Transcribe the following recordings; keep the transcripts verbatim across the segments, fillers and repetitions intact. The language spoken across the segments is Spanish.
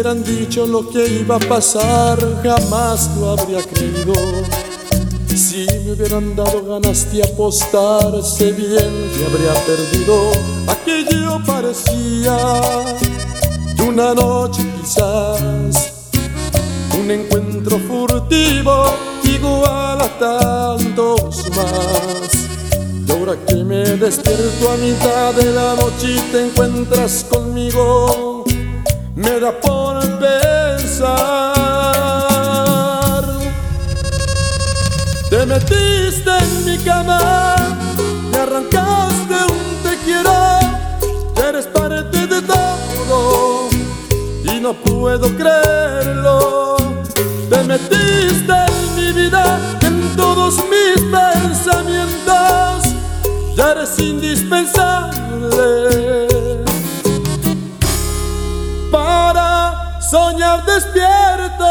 hubieran dicho lo que iba a pasar, jamás lo habría creído. Si me hubieran dado ganas de apostar, sé bien que habría perdido. Aquello parecía de una noche quizás, un encuentro furtivo igual a tantos más. Y ahora que me despierto a mitad de la noche y te encuentras conmigo, me da por pensar. Te metiste en mi cama, me arrancaste un te quiero, eres parte de todo y no puedo creerlo. Te metiste en mi vida, en todos mis pensamientos, ya eres indispensable para soñar despierto.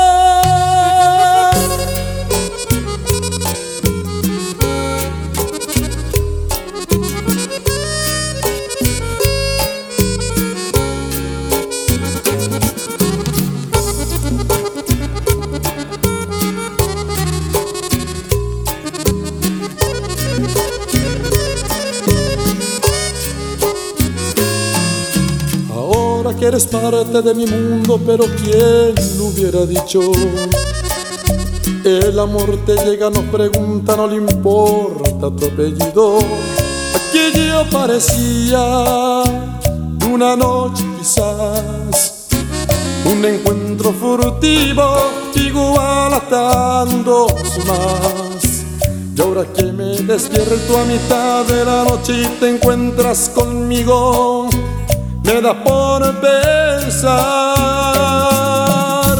Que eres parte de mi mundo, pero ¿quién lo hubiera dicho? El amor te llega, no pregunta, no le importa tu apellido. Aquello parecía de una noche quizás, un encuentro furtivo igual a tantos más. Y ahora que me despierto a mitad de la noche y te encuentras conmigo, me da por pensar.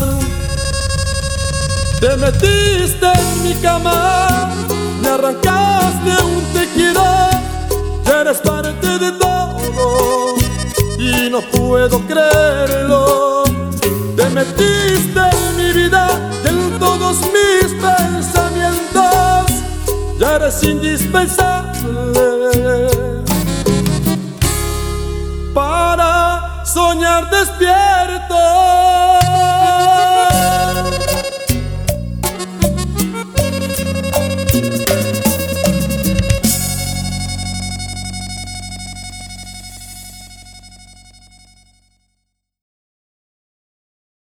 Te metiste en mi cama, me arrancaste un te quiero, ya eres parte de todo y no puedo creerlo. Te metiste en mi vida y en todos mis pensamientos, ya eres indispensable para soñar despierto.